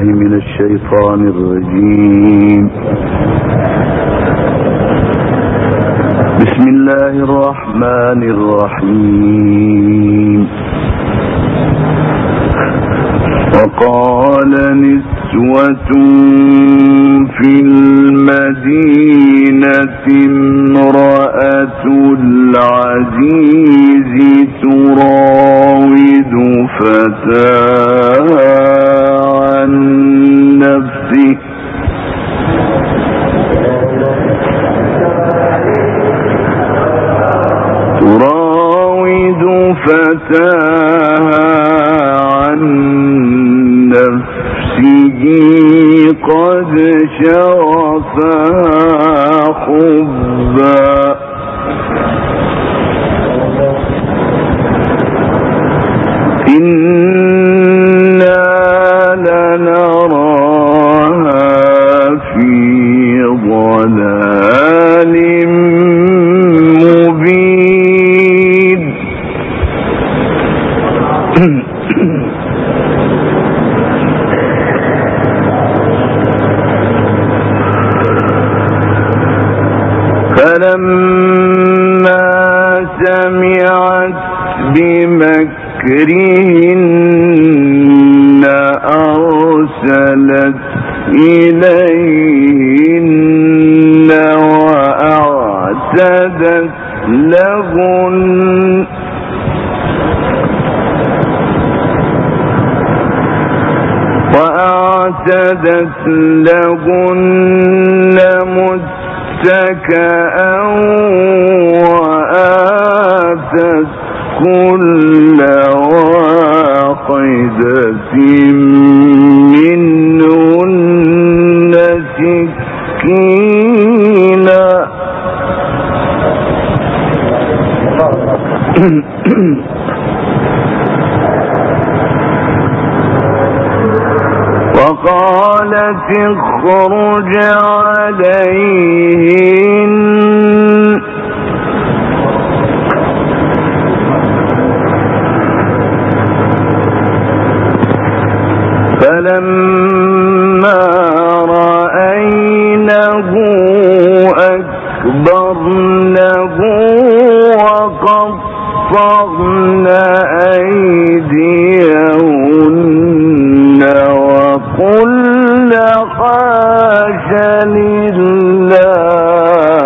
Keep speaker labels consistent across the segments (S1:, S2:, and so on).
S1: بالله من الشيطان الرجيم. بسم الله الرحمن الرحيم. وقال نسوة في المدينة امرأة العزيز تراود فتاها عن نفسه قد شغفها حبا إنا لنراها في ضلال مبين. فلما سمعت بمكرهن أرسلت إليهن وأعتدت لهن متكئا وآتت كل واحدة منهن سكينا وقالت اخرج عليهن فلما رأينه أكبرنه وقطعن أيديهن وقلن حاش لله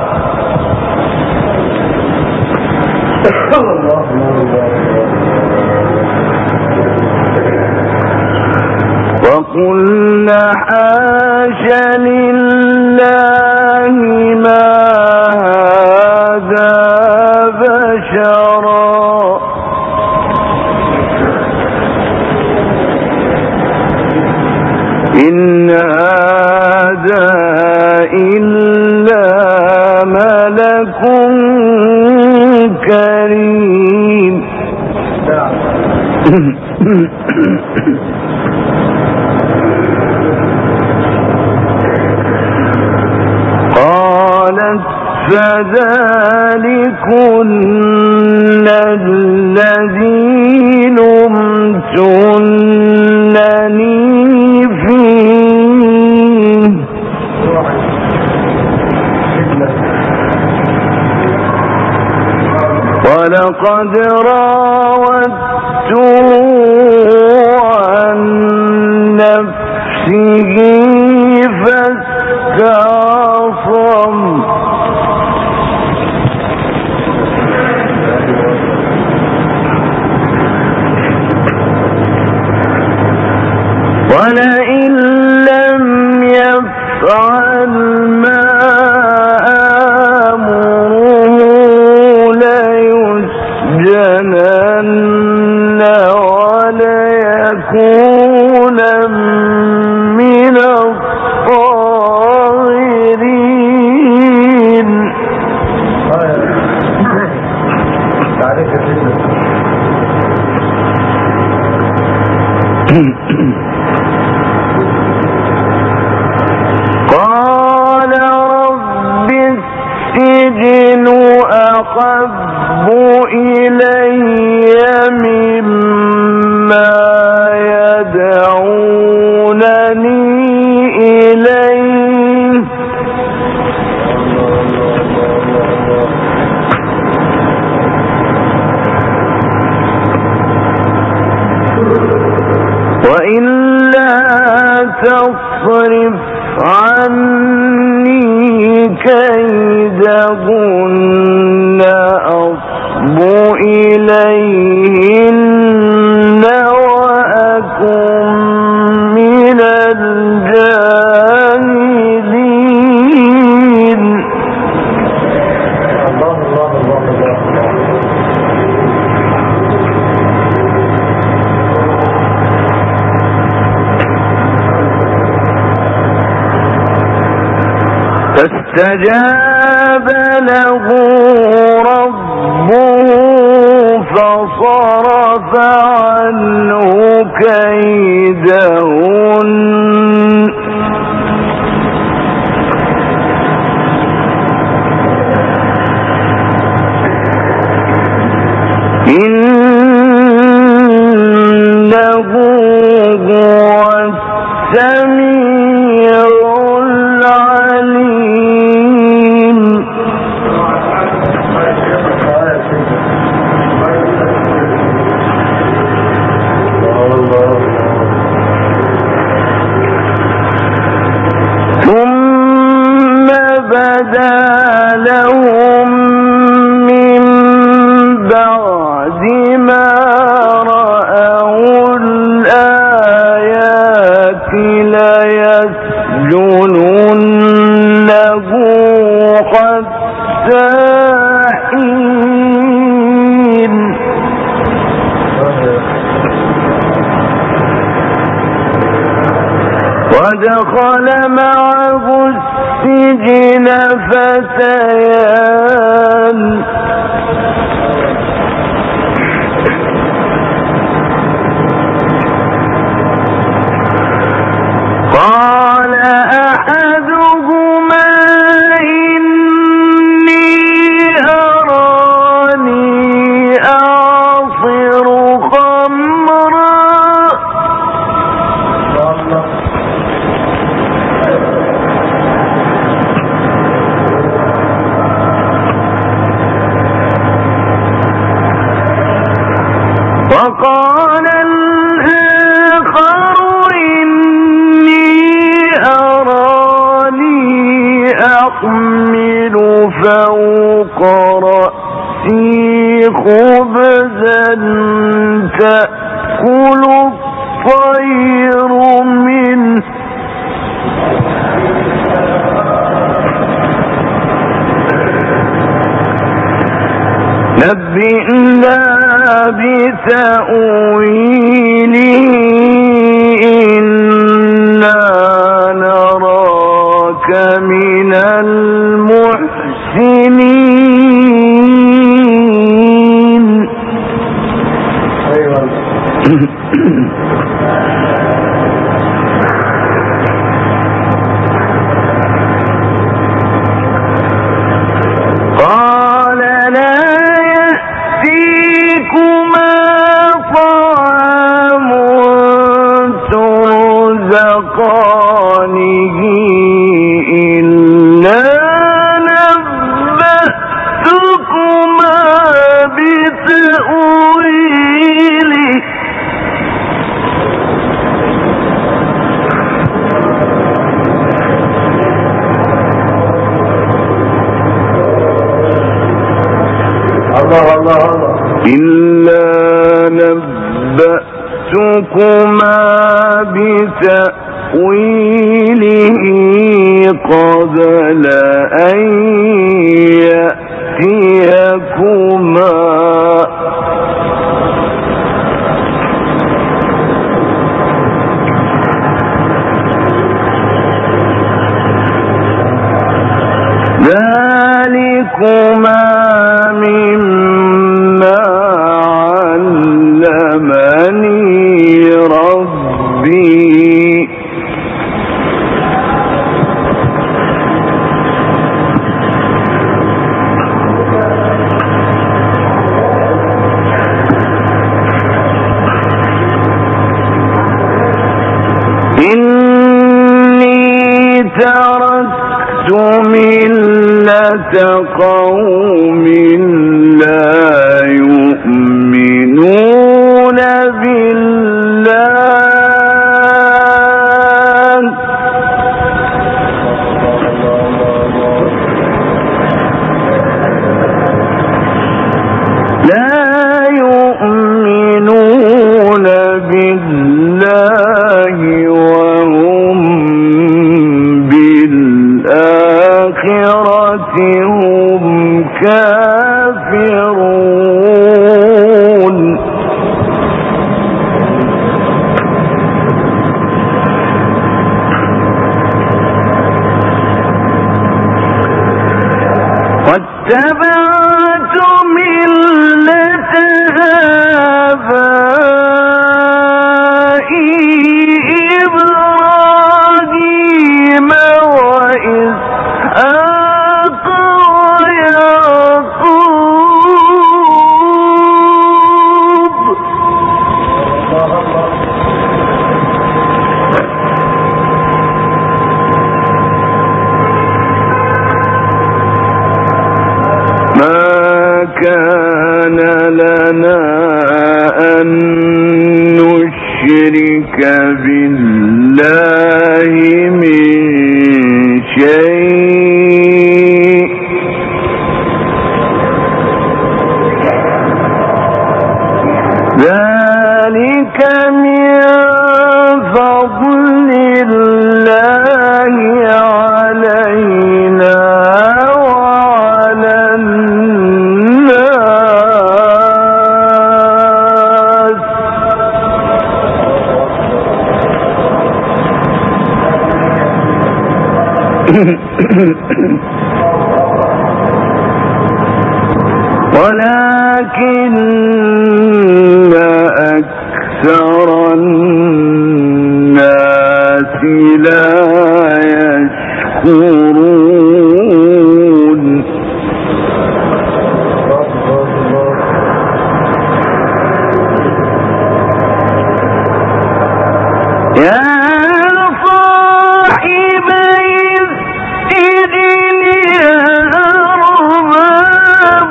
S1: ما هذا بشرا إن هذا إلا ملك كريم. قالت فذلكن الذي لمتنني فيه ولقد راودته عن نفسه فاستعصم ولئن لم يفعل ما آمره ليسجنن وليكون من الصاغرين. قال رب السجن أحب إلي مما يدعونني وإلا تصرف عني كيدهن أصب إليهن وأكن من الجاهلين.
S2: الله الله الله الله.
S1: فاستجاب له ربه فصرف عنه كيدهن إنه هو السميع العليم. ثم بدا لهم من بعد ما رأوا الآيات ليسجننه حتى حين. ودخل معه السجن فتيان قال أحدهما إني أراني أعصر خمرا وقال الآخر إني أراني أحمل فوق رأسي خبزا تأكل الطير منه نبئنا بتأويله إنا نراك من المحسنين. قال لا يأتيكما طعام ترزقانه إلا نبأتكما بتأويله إلا نبأتكما بتأويله قبل أن يأتيكما ذلكما مما علمني ربي إني تركت ملة قوم لا 'لا يؤمنون بالله ولا باليوم الآخر ومن يتول فإن حسبه الله عليه. الله الله الله. إني تركت ملة قوم لا يؤمنون بالله ولا باليوم الآخر ومن يتول فإن حسبه الله عليه. الله الله الله. إني تركت ملة قوم لا يؤمنون بالله واتبعت ملة آبائي إبراهيم وإسحاق ويعقوب ما كان لنا أن نشرك بالله من شيء ذلك من فضل الله علينا وعلى الناس ولكن أكثر الناس لا يشكرون يا صاحبي السجن أرباب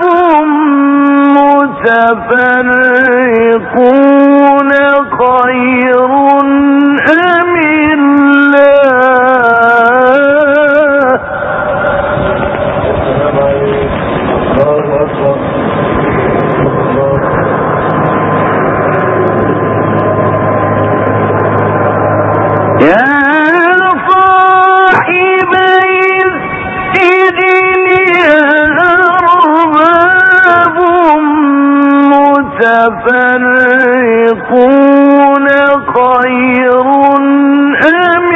S1: متفرقون خير أم متفرقون خير أم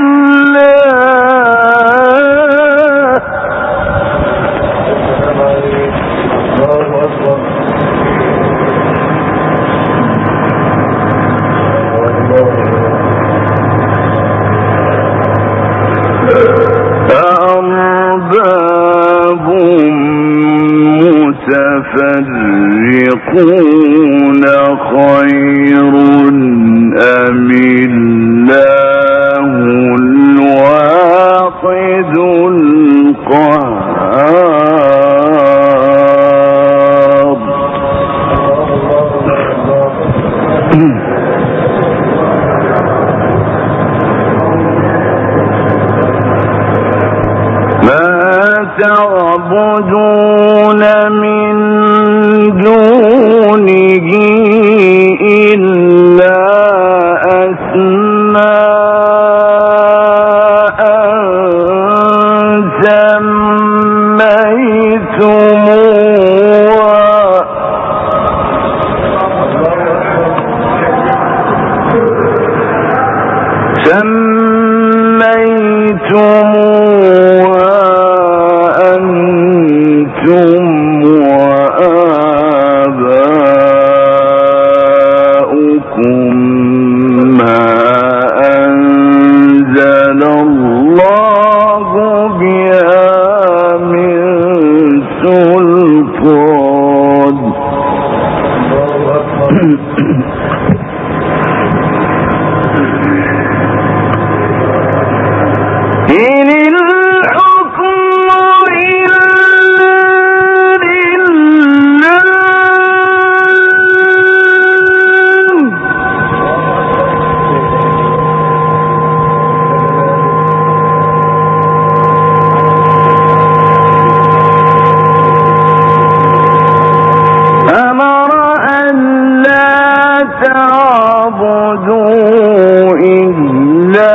S1: أرباب متفرقون خير أم الله الواحد القهار ما تعبدون من دونه إلا أسماء سميتموها أنتم وآباؤكم ما أنزل الله بها من سلطان إن الحكم إلا لله أمر أن لا تعبدوا إلا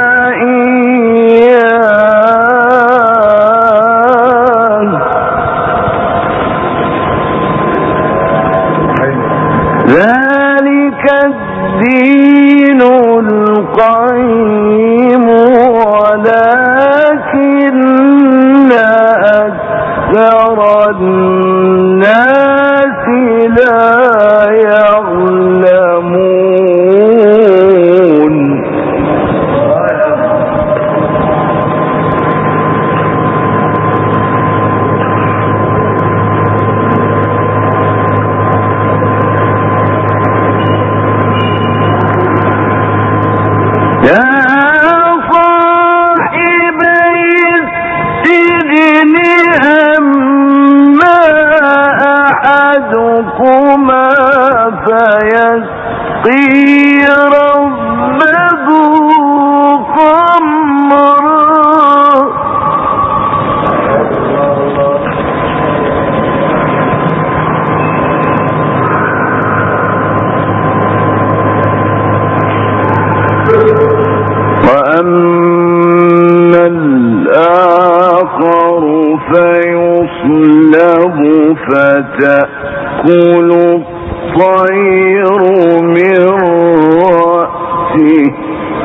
S1: ذلك الدين القيم ولكن أكثر الناس لا يعلمون أحدكما فيسقي ربه خمرا وأما الآخر فيصلب فتأكل الطير من رأسه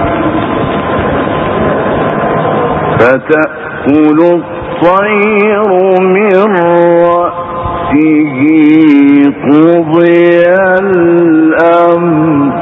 S1: قضي الأمر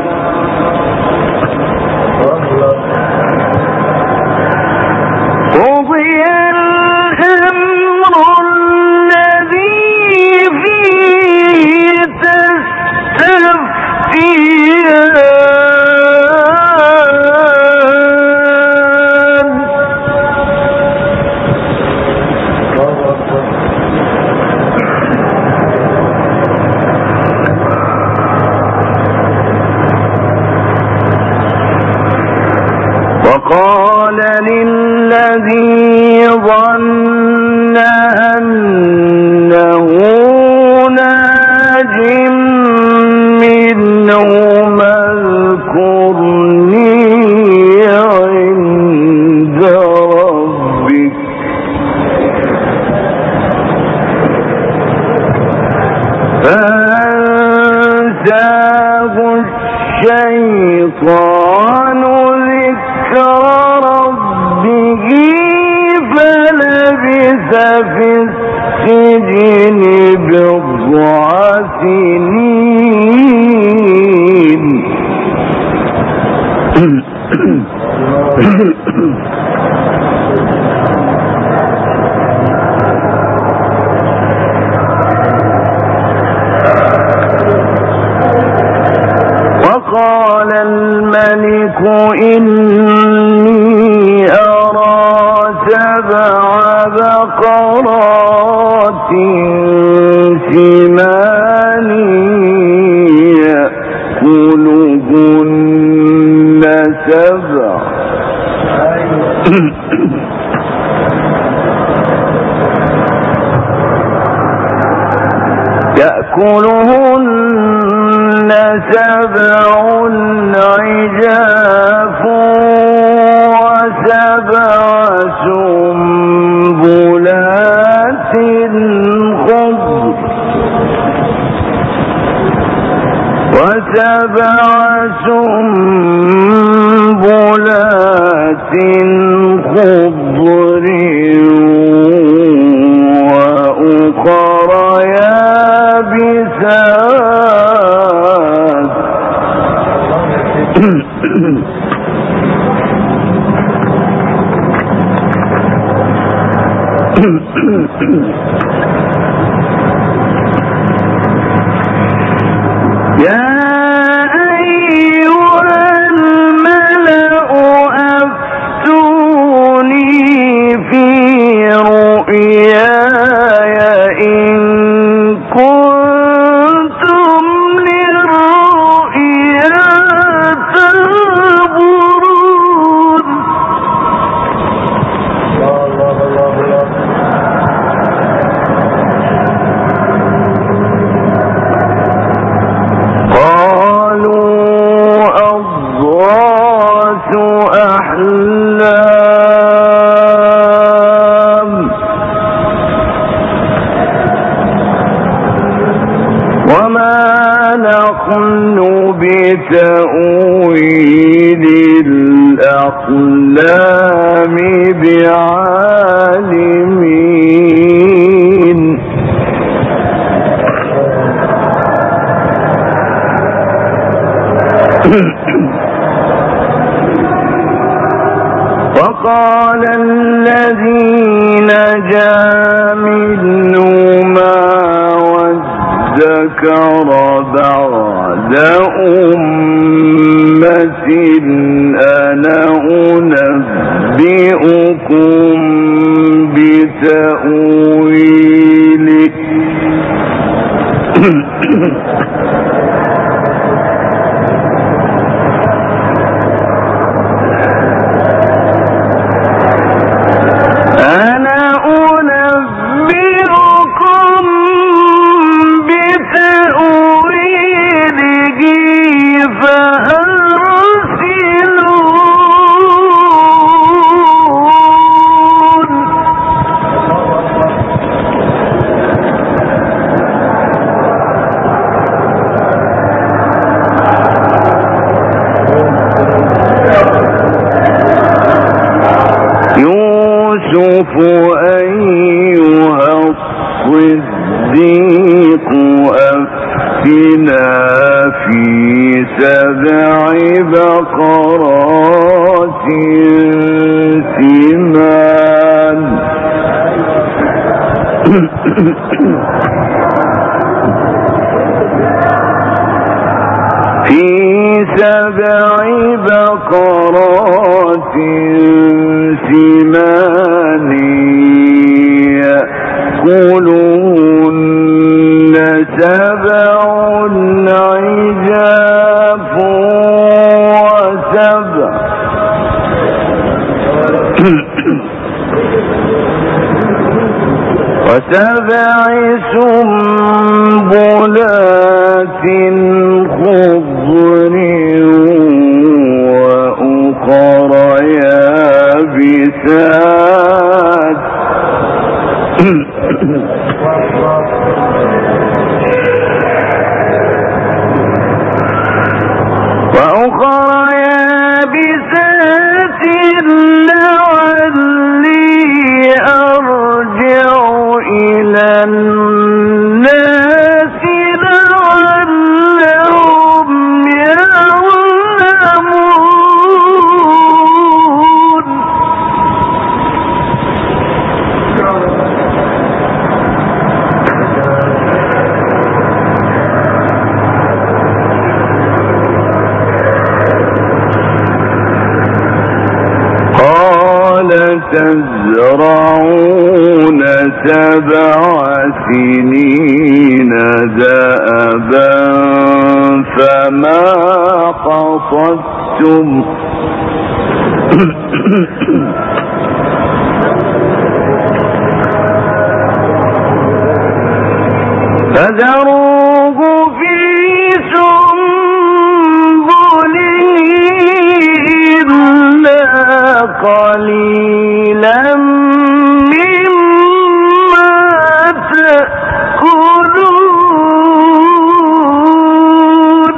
S1: وقال للذي ظن أنه ناج منه اذكرني عند ربك فأنساه الشيطان ربه فلبث في السجن بضع سنين وقال الملك إني أرى 7 بقرات سمان يأكلهن 7 عجاف و7 سنبلات خضر وأخر يابسات يا أيها الملأ أفتوني في رؤياي إن كنتم للرؤيا تعبرون أحلام وما نحن بتأويل الأحلام بعالمين وقال الذي نجا منهما وادكر بعد أمة أنا أنبئكم بتأويله أيها الصديق أفتنا في 7 بقرات سمان في 7 بقرات سمان يأكلهن 7 عجاف و7 سنبلات خضر وأخر يابسات لعلي أرجع إلى الناس لعلهم يعلمون. قال تزرعون 7 سنين دأبا فما قصدتم فذروه في سنبله إلا قليلا مما تأكلون.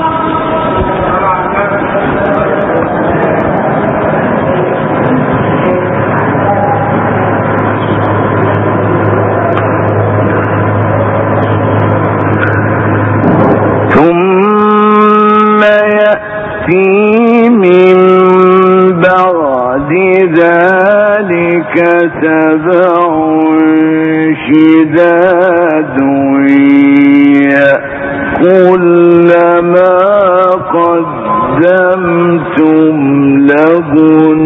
S1: ثم يأتي من بعد ذلك 7 شداد يأكلن ما قدمتم لهن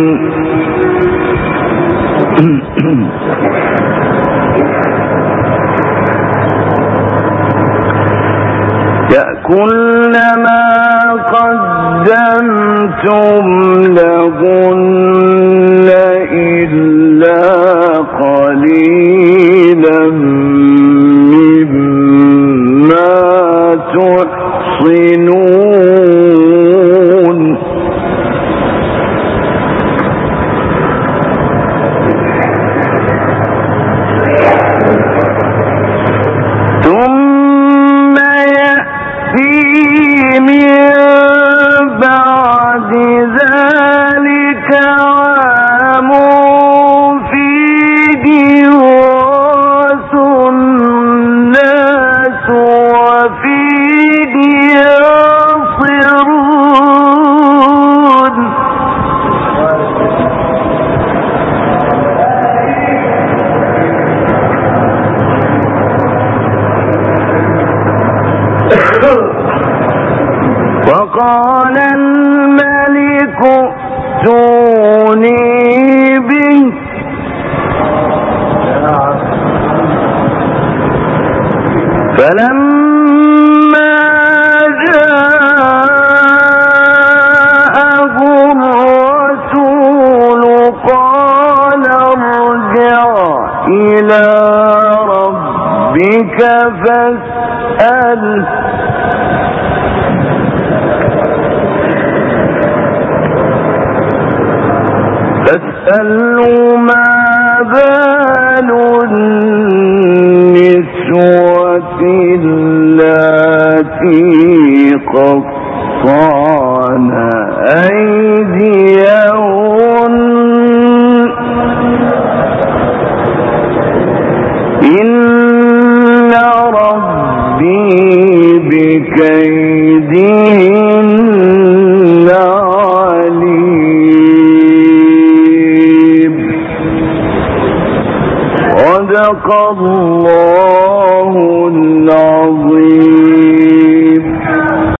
S1: يأكلن ما قدمتم لهن إلا قليلا مما تحصنون. ثم يأتي من بعد ذلك عام فيه يغاث الناس وفيه يعصرون. وقال الملك ائتوني به فلما جاءه الرسول قال ارجع إلى ربك فاسألوا ما بال النسوة اللاتي قطعن أيديهن إن ربي بكيدهن عليم. صدق الله العظيم.